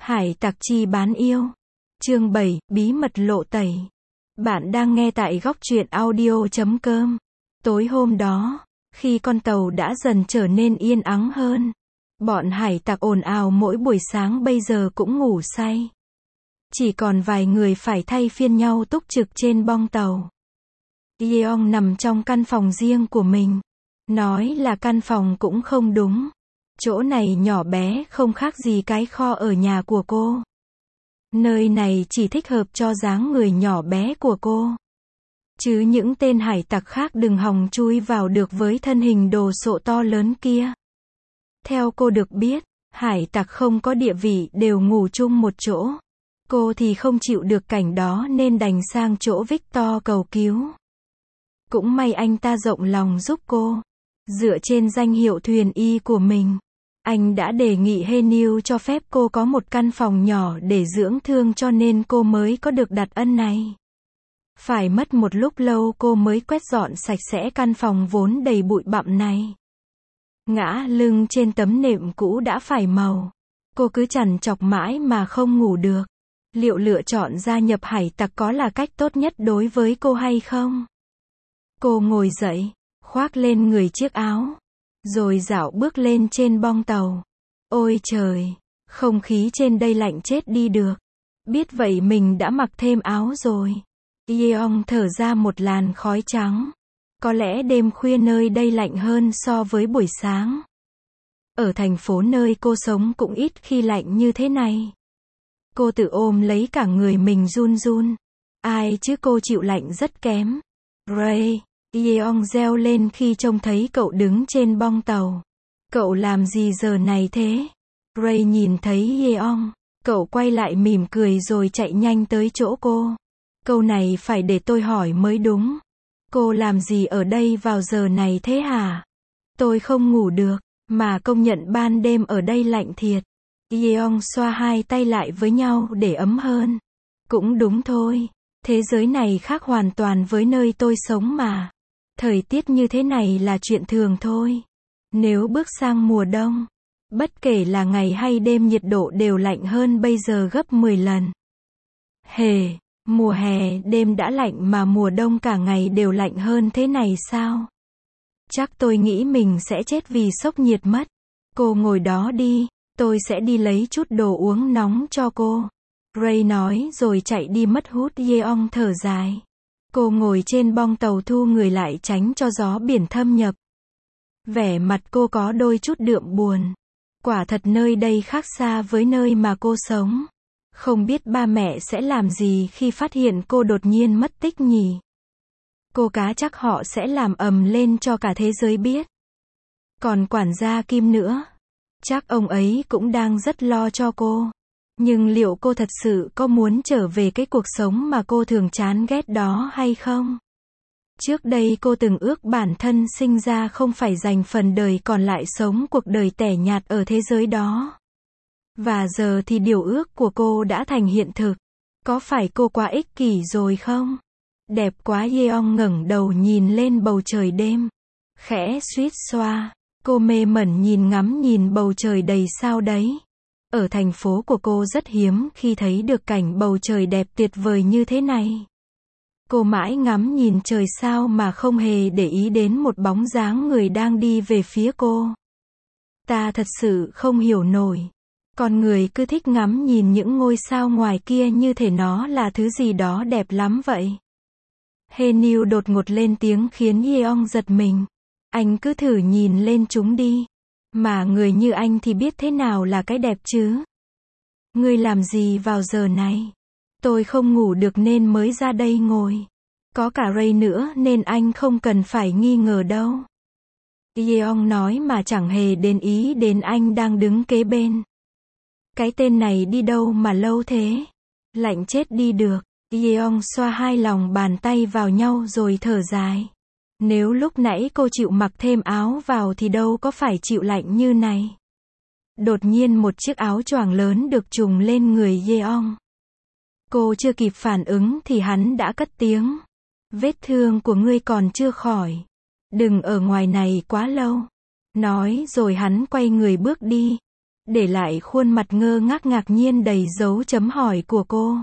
Hải tặc chi bán yêu. Chương 7, bí mật lộ tẩy. Bạn đang nghe tại góc truyện audio.com. Tối hôm đó, khi con tàu đã dần trở nên yên ắng hơn, bọn hải tặc ồn ào mỗi buổi sáng bây giờ cũng ngủ say. Chỉ còn vài người phải thay phiên nhau túc trực trên bong tàu. Yeong nằm trong căn phòng riêng của mình. Nói là căn phòng cũng không đúng. Chỗ này nhỏ bé không khác gì cái kho ở nhà của cô. Nơi này chỉ thích hợp cho dáng người nhỏ bé của cô. Chứ những tên hải tặc khác đừng hòng chui vào được với thân hình đồ sộ to lớn kia. Theo cô được biết, hải tặc không có địa vị đều ngủ chung một chỗ. Cô thì không chịu được cảnh đó nên đành sang chỗ Victor cầu cứu. Cũng may anh ta rộng lòng giúp cô. Dựa trên danh hiệu thuyền y của mình, anh đã đề nghị Heniu cho phép cô có một căn phòng nhỏ để dưỡng thương cho nên cô mới có được đặc ân này. Phải mất một lúc lâu cô mới quét dọn sạch sẽ căn phòng vốn đầy bụi bặm này. Ngã lưng trên tấm nệm cũ đã phai màu. Cô cứ trằn trọc mãi mà không ngủ được. Liệu lựa chọn gia nhập hải tặc có là cách tốt nhất đối với cô hay không? Cô ngồi dậy, khoác lên người chiếc áo, rồi dạo bước lên trên bong tàu. Ôi trời, không khí trên đây lạnh chết đi được. Biết vậy mình đã mặc thêm áo rồi. Yeong thở ra một làn khói trắng. Có lẽ đêm khuya nơi đây lạnh hơn so với buổi sáng. Ở thành phố nơi cô sống cũng ít khi lạnh như thế này. Cô tự ôm lấy cả người mình run run. Ai chứ cô chịu lạnh rất kém. Ray, Yeong reo lên khi trông thấy cậu đứng trên bong tàu. Cậu làm gì giờ này thế? Ray nhìn thấy Yeong, cậu quay lại mỉm cười rồi chạy nhanh tới chỗ cô. Câu này phải để tôi hỏi mới đúng. Cô làm gì ở đây vào giờ này thế hả? Tôi không ngủ được, mà công nhận ban đêm ở đây lạnh thiệt. Yeong xoa hai tay lại với nhau để ấm hơn. Cũng đúng thôi, thế giới này khác hoàn toàn với nơi tôi sống mà. Thời tiết như thế này là chuyện thường thôi. Nếu bước sang mùa đông, bất kể là ngày hay đêm nhiệt độ đều lạnh hơn bây giờ gấp 10 lần. Hề, mùa hè đêm đã lạnh mà mùa đông cả ngày đều lạnh hơn thế này sao? Chắc tôi nghĩ mình sẽ chết vì sốc nhiệt mất. Cô ngồi đó đi, tôi sẽ đi lấy chút đồ uống nóng cho cô. Ray nói rồi chạy đi mất hút. Yeong thở dài. Cô ngồi trên bong tàu thu người lại tránh cho gió biển thâm nhập. Vẻ mặt cô có đôi chút đượm buồn. Quả thật nơi đây khác xa với nơi mà cô sống. Không biết ba mẹ sẽ làm gì khi phát hiện cô đột nhiên mất tích nhỉ? Cô cá chắc họ sẽ làm ầm lên cho cả thế giới biết. Còn quản gia Kim nữa. Chắc ông ấy cũng đang rất lo cho cô. Nhưng liệu cô thật sự có muốn trở về cái cuộc sống mà cô thường chán ghét đó hay không? Trước đây cô từng ước bản thân sinh ra không phải dành phần đời còn lại sống cuộc đời tẻ nhạt ở thế giới đó. Và giờ thì điều ước của cô đã thành hiện thực. Có phải cô quá ích kỷ rồi không? Đẹp quá. Yeong ngẩng đầu nhìn lên bầu trời đêm. Khẽ suýt xoa. Cô mê mẩn nhìn bầu trời đầy sao đấy. Ở thành phố của cô rất hiếm khi thấy được cảnh bầu trời đẹp tuyệt vời như thế này. Cô mãi ngắm nhìn trời sao mà không hề để ý đến một bóng dáng người đang đi về phía cô. Ta thật sự không hiểu nổi. Con người cứ thích ngắm nhìn những ngôi sao ngoài kia như thể nó là thứ gì đó đẹp lắm vậy. Heniu đột ngột lên tiếng khiến Yeong giật mình. Anh cứ thử nhìn lên chúng đi. Mà người như anh thì biết thế nào là cái đẹp chứ. Ngươi làm gì vào giờ này? Tôi không ngủ được nên mới ra đây ngồi. Có cả Ray nữa nên anh không cần phải nghi ngờ đâu. Yeong nói mà chẳng hề để ý đến anh đang đứng kế bên. Cái tên này đi đâu mà lâu thế? Lạnh chết đi được. Yeong xoa hai lòng bàn tay vào nhau rồi thở dài. Nếu lúc nãy cô chịu mặc thêm áo vào thì đâu có phải chịu lạnh như này. Đột nhiên một chiếc áo choàng lớn được trùm lên người Yeong. Cô chưa kịp phản ứng thì hắn đã cất tiếng. Vết thương của ngươi còn chưa khỏi. Đừng ở ngoài này quá lâu. Nói rồi hắn quay người bước đi. để lại khuôn mặt ngơ ngác ngạc nhiên đầy dấu chấm hỏi của cô.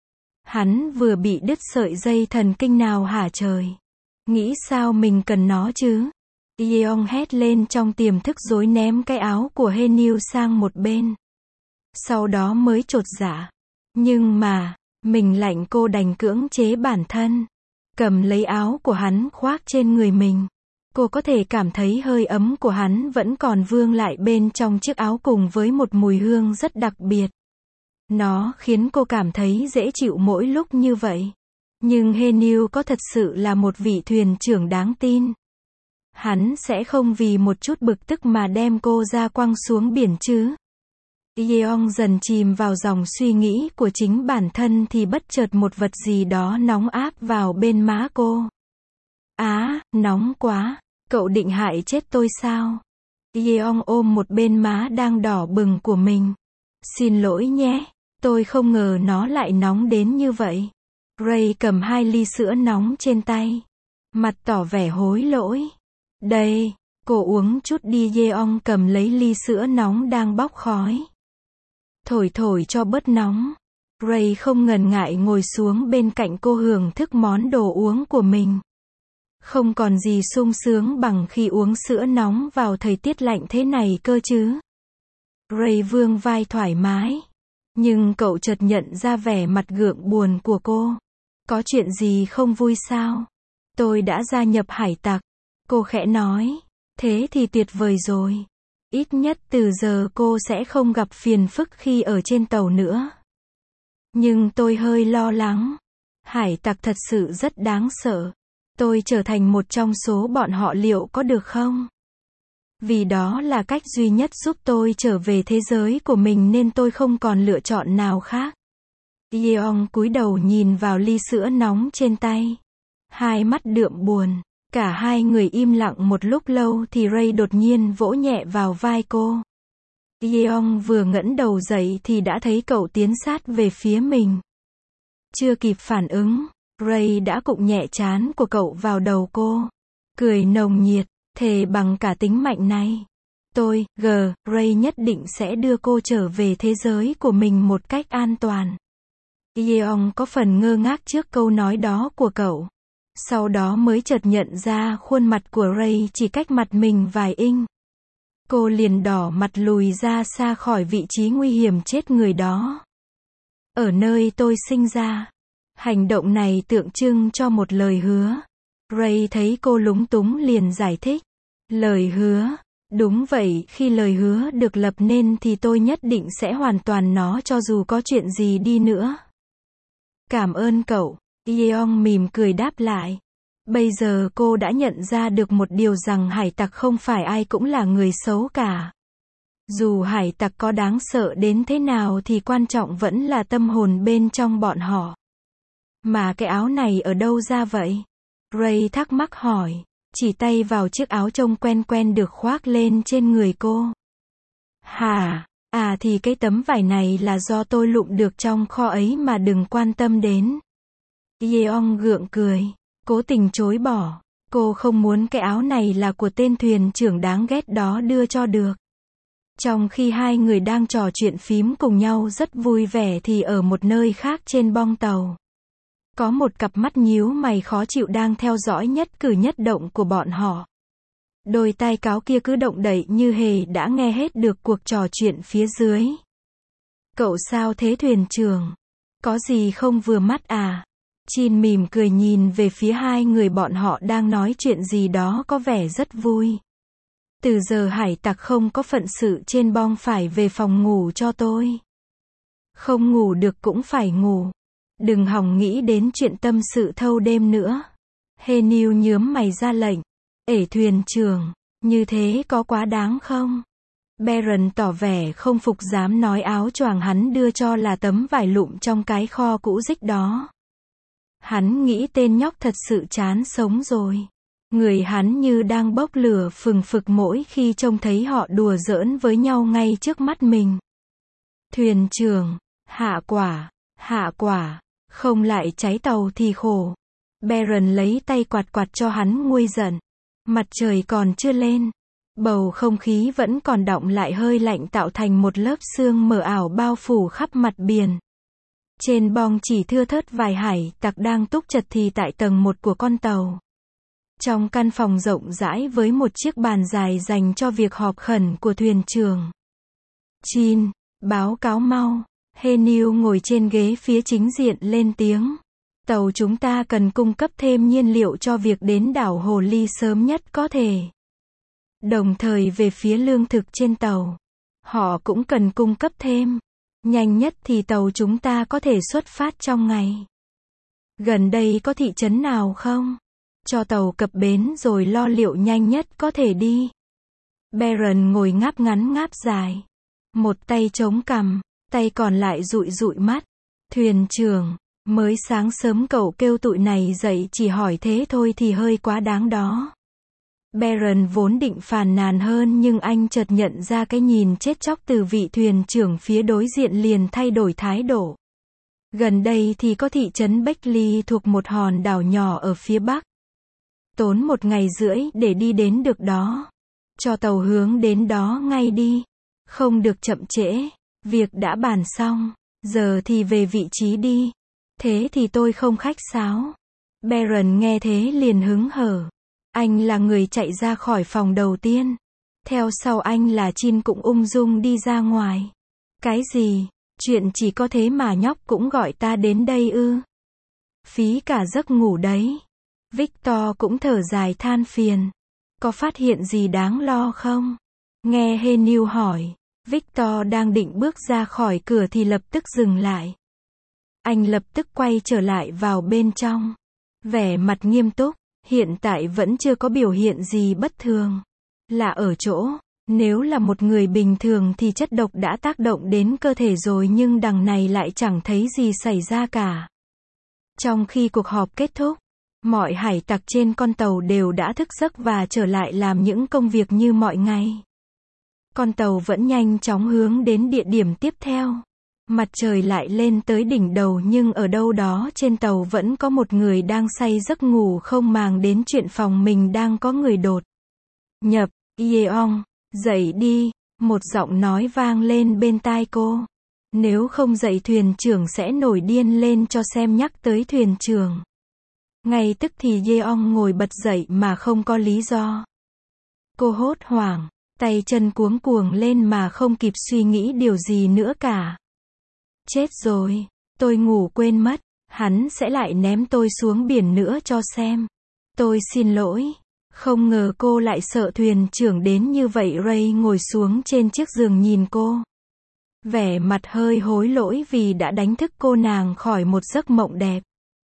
Hắn vừa bị đứt sợi dây thần kinh nào hả trời? Nghĩ sao mình cần nó chứ? Yeong hét lên trong tiềm thức rối ném cái áo của Haenil sang một bên. Sau đó mới chột dạ. Nhưng mà, mình lạnh cô đành cưỡng chế bản thân. Cầm lấy áo của hắn khoác trên người mình. Cô có thể cảm thấy hơi ấm của hắn vẫn còn vương lại bên trong chiếc áo cùng với một mùi hương rất đặc biệt. Nó khiến cô cảm thấy dễ chịu mỗi lúc như vậy. Nhưng Haenil có thật sự là một vị thuyền trưởng đáng tin? Hắn sẽ không vì một chút bực tức mà đem cô ra quăng xuống biển chứ? Yeong dần chìm vào dòng suy nghĩ của chính bản thân thì bất chợt một vật gì đó nóng áp vào bên má cô. Á, nóng quá. Cậu định hại chết tôi sao? Yeong ôm một bên má đang đỏ bừng của mình. Xin lỗi nhé. Tôi không ngờ nó lại nóng đến như vậy. Ray cầm 2 ly sữa nóng trên tay. Mặt tỏ vẻ hối lỗi. Đây, cô uống chút đi. Yeong cầm lấy ly sữa nóng đang bốc khói. Thổi thổi cho bớt nóng. Ray không ngần ngại ngồi xuống bên cạnh cô hưởng thức món đồ uống của mình. Không còn gì sung sướng bằng khi uống sữa nóng vào thời tiết lạnh thế này cơ chứ. Ray vương vai thoải mái. Nhưng cậu chợt nhận ra vẻ mặt gượng buồn của cô. Có chuyện gì không vui sao? Tôi đã gia nhập hải tặc. Cô khẽ nói. Thế thì tuyệt vời rồi. Ít nhất từ giờ cô sẽ không gặp phiền phức khi ở trên tàu nữa. Nhưng tôi hơi lo lắng. Hải tặc thật sự rất đáng sợ. Tôi trở thành một trong số bọn họ liệu có được không? Vì đó là cách duy nhất giúp tôi trở về thế giới của mình nên tôi không còn lựa chọn nào khác. Yeong cúi đầu nhìn vào ly sữa nóng trên tay. Hai mắt đượm buồn. Cả hai người im lặng một lúc lâu thì Ray đột nhiên vỗ nhẹ vào vai cô. Yeong vừa ngẩng đầu dậy thì đã thấy cậu tiến sát về phía mình. Chưa kịp phản ứng, Ray đã cụng nhẹ trán của cậu vào đầu cô. Cười nồng nhiệt, thề bằng cả tính mạnh này. Ray nhất định sẽ đưa cô trở về thế giới của mình một cách an toàn. Yeong có phần ngơ ngác trước câu nói đó của cậu. Sau đó mới chợt nhận ra khuôn mặt của Ray chỉ cách mặt mình vài inch. Cô liền đỏ mặt lùi ra xa khỏi vị trí nguy hiểm chết người đó. Ở nơi tôi sinh ra. Hành động này tượng trưng cho một lời hứa. Ray thấy cô lúng túng liền giải thích. Lời hứa. Đúng vậy, khi lời hứa được lập nên thì tôi nhất định sẽ hoàn toàn nó cho dù có chuyện gì đi nữa. Cảm ơn cậu. Yeong mỉm cười đáp lại. Bây giờ cô đã nhận ra được một điều rằng hải tặc không phải ai cũng là người xấu cả. Dù hải tặc có đáng sợ đến thế nào thì quan trọng vẫn là tâm hồn bên trong bọn họ. Mà cái áo này ở đâu ra vậy? Ray thắc mắc hỏi, chỉ tay vào chiếc áo trông quen quen được khoác lên trên người cô. Hả? À thì cái tấm vải này là do tôi lụm được trong kho ấy mà đừng quan tâm đến. Yeong gượng cười, cố tình chối bỏ. Cô không muốn cái áo này là của tên thuyền trưởng đáng ghét đó đưa cho được. Trong khi hai người đang trò chuyện phím cùng nhau rất vui vẻ thì ở một nơi khác trên bong tàu. Có một cặp mắt nhíu mày khó chịu đang theo dõi nhất cử nhất động của bọn họ. Đôi tai cáo kia cứ động đậy như hề đã nghe hết được cuộc trò chuyện phía dưới. Cậu sao thế thuyền trưởng? Có gì không vừa mắt à? Chin mỉm cười nhìn về phía hai người bọn họ đang nói chuyện gì đó có vẻ rất vui. Từ giờ hải tặc không có phận sự trên bong phải về phòng ngủ cho tôi. Không ngủ được cũng phải ngủ. Đừng hòng nghĩ đến chuyện tâm sự thâu đêm nữa. Haenil nhướng mày ra lệnh. Ể thuyền trưởng, như thế có quá đáng không? Baron tỏ vẻ không phục dám nói áo choàng hắn đưa cho là tấm vải lụm trong cái kho cũ rích đó. Hắn nghĩ tên nhóc thật sự chán sống rồi. Người hắn như đang bốc lửa phừng phực mỗi khi trông thấy họ đùa giỡn với nhau ngay trước mắt mình. Thuyền trưởng, hạ quả, không lại cháy tàu thì khổ. Baron lấy tay quạt quạt cho hắn nguôi giận. Mặt trời còn chưa lên. Bầu không khí vẫn còn đọng lại hơi lạnh tạo thành một lớp sương mờ ảo bao phủ khắp mặt biển. Trên bong chỉ thưa thớt vài hải tặc đang túc chật thì tại tầng 1 của con tàu. Trong căn phòng rộng rãi với một chiếc bàn dài dành cho việc họp khẩn của thuyền trưởng. Chin, báo cáo mau. Heniu ngồi trên ghế phía chính diện lên tiếng. Tàu chúng ta cần cung cấp thêm nhiên liệu cho việc đến đảo Hồ Ly sớm nhất có thể. Đồng thời về phía lương thực trên tàu, họ cũng cần cung cấp thêm. Nhanh nhất thì tàu chúng ta có thể xuất phát trong ngày. Gần đây có thị trấn nào không? Cho tàu cập bến rồi lo liệu nhanh nhất có thể đi. Baron ngồi ngáp ngắn ngáp dài. Một tay chống cằm, tay còn lại dụi dụi mắt. Thuyền trưởng, mới sáng sớm cậu kêu tụi này dậy chỉ hỏi thế thôi thì hơi quá đáng đó. Baron vốn định phàn nàn hơn nhưng anh chợt nhận ra cái nhìn chết chóc từ vị thuyền trưởng phía đối diện liền thay đổi thái độ. Gần đây thì có thị trấn Beckley thuộc một hòn đảo nhỏ ở phía bắc. Tốn 1 ngày rưỡi để đi đến được đó. Cho tàu hướng đến đó ngay đi. Không được chậm trễ. Việc đã bàn xong. Giờ thì về vị trí đi. Thế thì tôi không khách sáo. Baron nghe thế liền hứng hở. Anh là người chạy ra khỏi phòng đầu tiên. Theo sau anh là Chin cũng ung dung đi ra ngoài. Cái gì? Chuyện chỉ có thế mà nhóc cũng gọi ta đến đây ư? Phí cả giấc ngủ đấy. Victor cũng thở dài than phiền. Có phát hiện gì đáng lo không? Nghe Heniu hỏi. Victor đang định bước ra khỏi cửa thì lập tức dừng lại. Anh lập tức quay trở lại vào bên trong. Vẻ mặt nghiêm túc. Hiện tại vẫn chưa có biểu hiện gì bất thường. Là ở chỗ, nếu là một người bình thường thì chất độc đã tác động đến cơ thể rồi nhưng đằng này lại chẳng thấy gì xảy ra cả. Trong khi cuộc họp kết thúc, mọi hải tặc trên con tàu đều đã thức giấc và trở lại làm những công việc như mọi ngày. Con tàu vẫn nhanh chóng hướng đến địa điểm tiếp theo. Mặt trời lại lên tới đỉnh đầu nhưng ở đâu đó trên tàu vẫn có một người đang say giấc ngủ không màng đến chuyện phòng mình đang có người đột nhập. Yeong, dậy đi, một giọng nói vang lên bên tai cô. Nếu không dậy thuyền trưởng sẽ nổi điên lên cho xem nhắc tới thuyền trưởng. Ngay tức thì Yeong ngồi bật dậy mà không có lý do. Cô hốt hoảng, tay chân cuống cuồng lên mà không kịp suy nghĩ điều gì nữa cả. Chết rồi, tôi ngủ quên mất, hắn sẽ lại ném tôi xuống biển nữa cho xem. Tôi xin lỗi. Không ngờ cô lại sợ thuyền trưởng đến như vậy. Ray ngồi xuống trên chiếc giường nhìn cô. Vẻ mặt hơi hối lỗi vì đã đánh thức cô nàng khỏi một giấc mộng đẹp.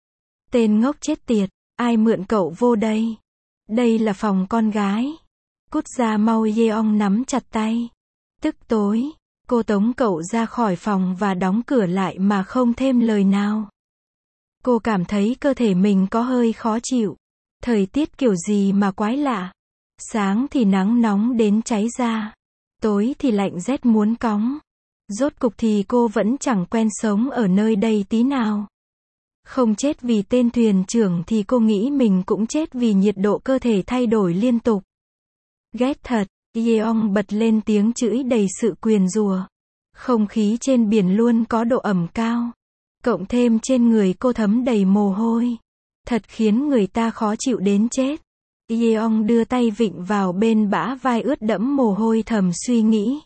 Tên ngốc chết tiệt, ai mượn cậu vô đây? Đây là phòng con gái. Cút ra mau. Yeong nắm chặt tay. Tức tối. Cô tống cậu ra khỏi phòng và đóng cửa lại mà không thêm lời nào. Cô cảm thấy cơ thể mình có hơi khó chịu. Thời tiết kiểu gì mà quái lạ. Sáng thì nắng nóng đến cháy da. Tối thì lạnh rét muốn cóng. Rốt cục thì cô vẫn chẳng quen sống ở nơi đây tí nào. Không chết vì tên thuyền trưởng thì cô nghĩ mình cũng chết vì nhiệt độ cơ thể thay đổi liên tục. Ghét thật. Yeong bật lên tiếng chửi đầy sự nguyền rủa. Không khí trên biển luôn có độ ẩm cao. Cộng thêm trên người cô thấm đầy mồ hôi. Thật khiến người ta khó chịu đến chết. Yeong đưa tay vịn vào bên bả vai ướt đẫm mồ hôi thầm suy nghĩ.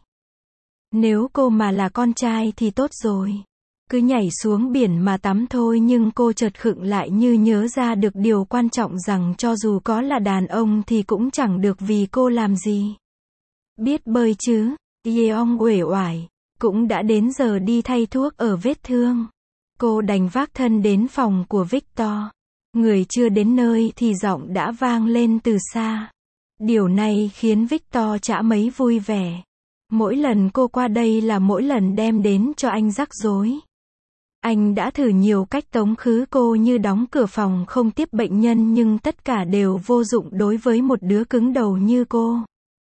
Nếu cô mà là con trai thì tốt rồi. Cứ nhảy xuống biển mà tắm thôi nhưng cô chợt khựng lại như nhớ ra được điều quan trọng rằng cho dù có là đàn ông thì cũng chẳng được vì cô làm gì. Biết bơi chứ? Yeong uể oải. Cũng đã đến giờ đi thay thuốc ở vết thương. Cô đành vác thân đến phòng của Victor. Người chưa đến nơi thì giọng đã vang lên từ xa. Điều này khiến Victor chả mấy vui vẻ. Mỗi lần cô qua đây là mỗi lần đem đến cho anh rắc rối. Anh đã thử nhiều cách tống khứ cô như đóng cửa phòng không tiếp bệnh nhân nhưng tất cả đều vô dụng đối với một đứa cứng đầu như cô.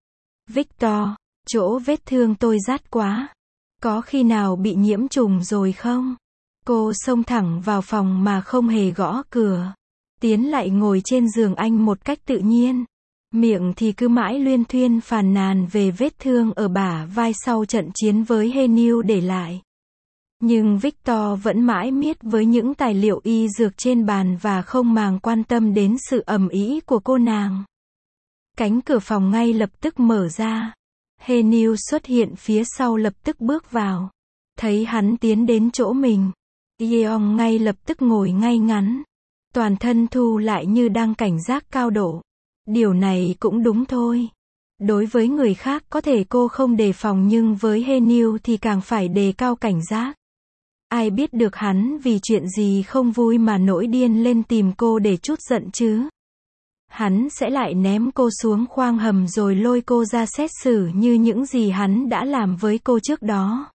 Victor, chỗ vết thương tôi rát quá. Có khi nào bị nhiễm trùng rồi không? Cô xông thẳng vào phòng mà không hề gõ cửa. Tiến lại ngồi trên giường anh một cách tự nhiên. Miệng thì cứ mãi luyên thuyên phàn nàn về vết thương ở bả vai sau trận chiến với Heniu để lại. Nhưng Victor vẫn mãi miết với những tài liệu y dược trên bàn và không màng quan tâm đến sự ầm ĩ của cô nàng. Cánh cửa phòng ngay lập tức mở ra. Heniu xuất hiện phía sau lập tức bước vào. Thấy hắn tiến đến chỗ mình, Yeong ngay lập tức ngồi ngay ngắn. Toàn thân thu lại như đang cảnh giác cao độ. Điều này cũng đúng thôi. Đối với người khác có thể cô không đề phòng nhưng với Heniu thì càng phải đề cao cảnh giác. Ai biết được hắn vì chuyện gì không vui mà nổi điên lên tìm cô để trút giận chứ. Hắn sẽ lại ném cô xuống khoang hầm rồi lôi cô ra xét xử như những gì hắn đã làm với cô trước đó.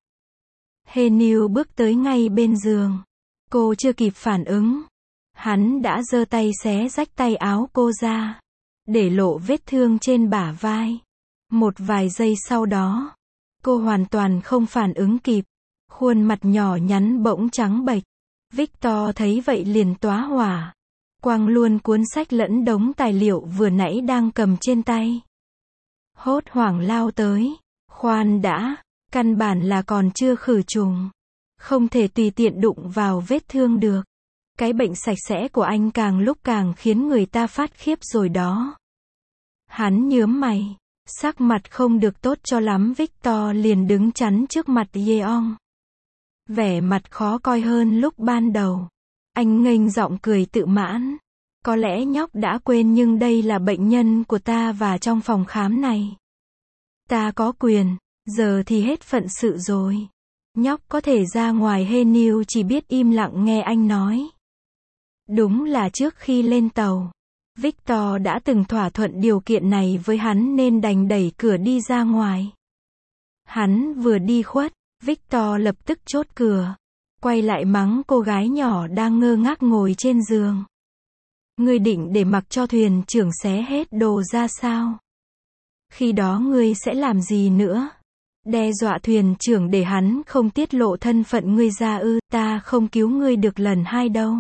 Heniu bước tới ngay bên giường. Cô chưa kịp phản ứng. Hắn đã giơ tay xé rách tay áo cô ra, để lộ vết thương trên bả vai. Một vài giây sau đó, cô hoàn toàn không phản ứng kịp. Khuôn mặt nhỏ nhắn bỗng trắng bệch. Victor thấy vậy liền tóa hỏa. Quăng luôn cuốn sách lẫn đống tài liệu vừa nãy đang cầm trên tay. Hốt hoảng lao tới. Khoan đã, căn bản là còn chưa khử trùng. Không thể tùy tiện đụng vào vết thương được. Cái bệnh sạch sẽ của anh càng lúc càng khiến người ta phát khiếp rồi đó. Hắn nhớm mày. Sắc mặt không được tốt cho lắm. Victor liền đứng chắn trước mặt Yeong. Vẻ mặt khó coi hơn lúc ban đầu. Anh nghênh giọng cười tự mãn. Có lẽ nhóc đã quên nhưng đây là bệnh nhân của ta và trong phòng khám này. Ta có quyền, giờ thì hết phận sự rồi. Nhóc có thể ra ngoài. Heniu chỉ biết im lặng nghe anh nói. Đúng là trước khi lên tàu, Victor đã từng thỏa thuận điều kiện này với hắn nên đành đẩy cửa đi ra ngoài. Hắn vừa đi khuất, Victor lập tức chốt cửa. Quay lại mắng cô gái nhỏ đang ngơ ngác ngồi trên giường. Ngươi định để mặc cho thuyền trưởng xé hết đồ ra sao? Khi đó ngươi sẽ làm gì nữa? Đe dọa thuyền trưởng để hắn không tiết lộ thân phận ngươi ra ư? Ta không cứu ngươi được lần hai đâu.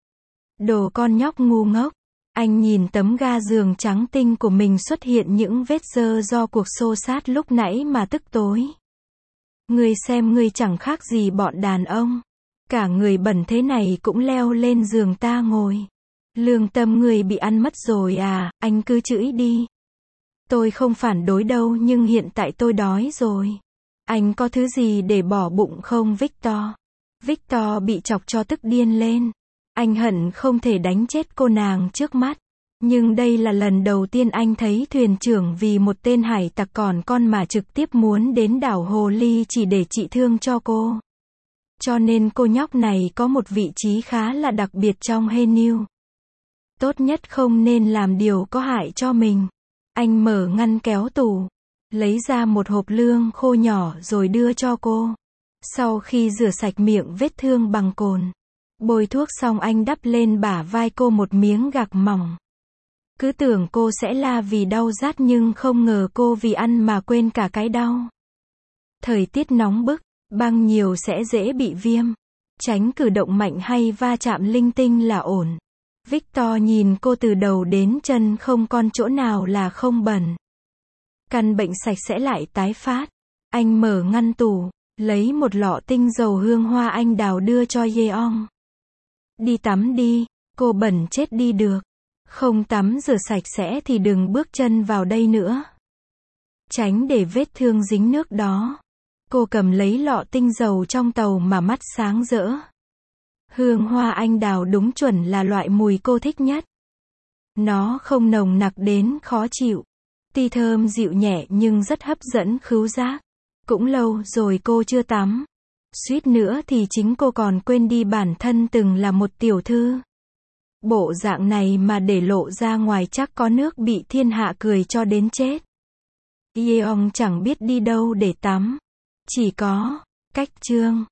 Đồ con nhóc ngu ngốc. Anh nhìn tấm ga giường trắng tinh của mình xuất hiện những vết dơ do cuộc xô xát lúc nãy mà tức tối. Ngươi xem ngươi chẳng khác gì bọn đàn ông. Cả người bẩn thế này cũng leo lên giường ta ngồi. Lương tâm ngươi bị ăn mất rồi à? Anh cứ chửi đi. Tôi không phản đối đâu nhưng hiện tại tôi đói rồi. Anh có thứ gì để bỏ bụng không Victor? Victor bị chọc cho tức điên lên. Anh hận không thể đánh chết cô nàng trước mắt. Nhưng đây là lần đầu tiên anh thấy thuyền trưởng vì một tên hải tặc còn con mà trực tiếp muốn đến đảo Hồ Ly chỉ để trị thương cho cô. Cho nên cô nhóc này có một vị trí khá là đặc biệt trong Heniu. Tốt nhất không nên làm điều có hại cho mình. Anh mở ngăn kéo tủ, lấy ra một hộp lương khô nhỏ rồi đưa cho cô. Sau khi rửa sạch miệng vết thương bằng cồn, bôi thuốc xong anh đắp lên bả vai cô một miếng gạc mỏng. Cứ tưởng cô sẽ la vì đau rát nhưng không ngờ cô vì ăn mà quên cả cái đau. Thời tiết nóng bức, băng nhiều sẽ dễ bị viêm. Tránh cử động mạnh hay va chạm linh tinh là ổn. Victor nhìn cô từ đầu đến chân không còn chỗ nào là không bẩn. Căn bệnh sạch sẽ lại tái phát. Anh mở ngăn tủ, lấy một lọ tinh dầu hương hoa anh đào đưa cho Yeong. Đi tắm đi, cô bẩn chết đi được. Không tắm rửa sạch sẽ thì đừng bước chân vào đây nữa. Tránh để vết thương dính nước đó. Cô cầm lấy lọ tinh dầu trong tàu mà mắt sáng rỡ. Hương hoa anh đào đúng chuẩn là loại mùi cô thích nhất. Nó không nồng nặc đến khó chịu. Tuy thơm dịu nhẹ nhưng rất hấp dẫn khứu giác. Cũng lâu rồi cô chưa tắm. Suýt nữa thì chính cô còn quên đi bản thân từng là một tiểu thư. Bộ dạng này mà để lộ ra ngoài chắc có nước bị thiên hạ cười cho đến chết. Yeong chẳng biết đi đâu để tắm. Chỉ có cách trương.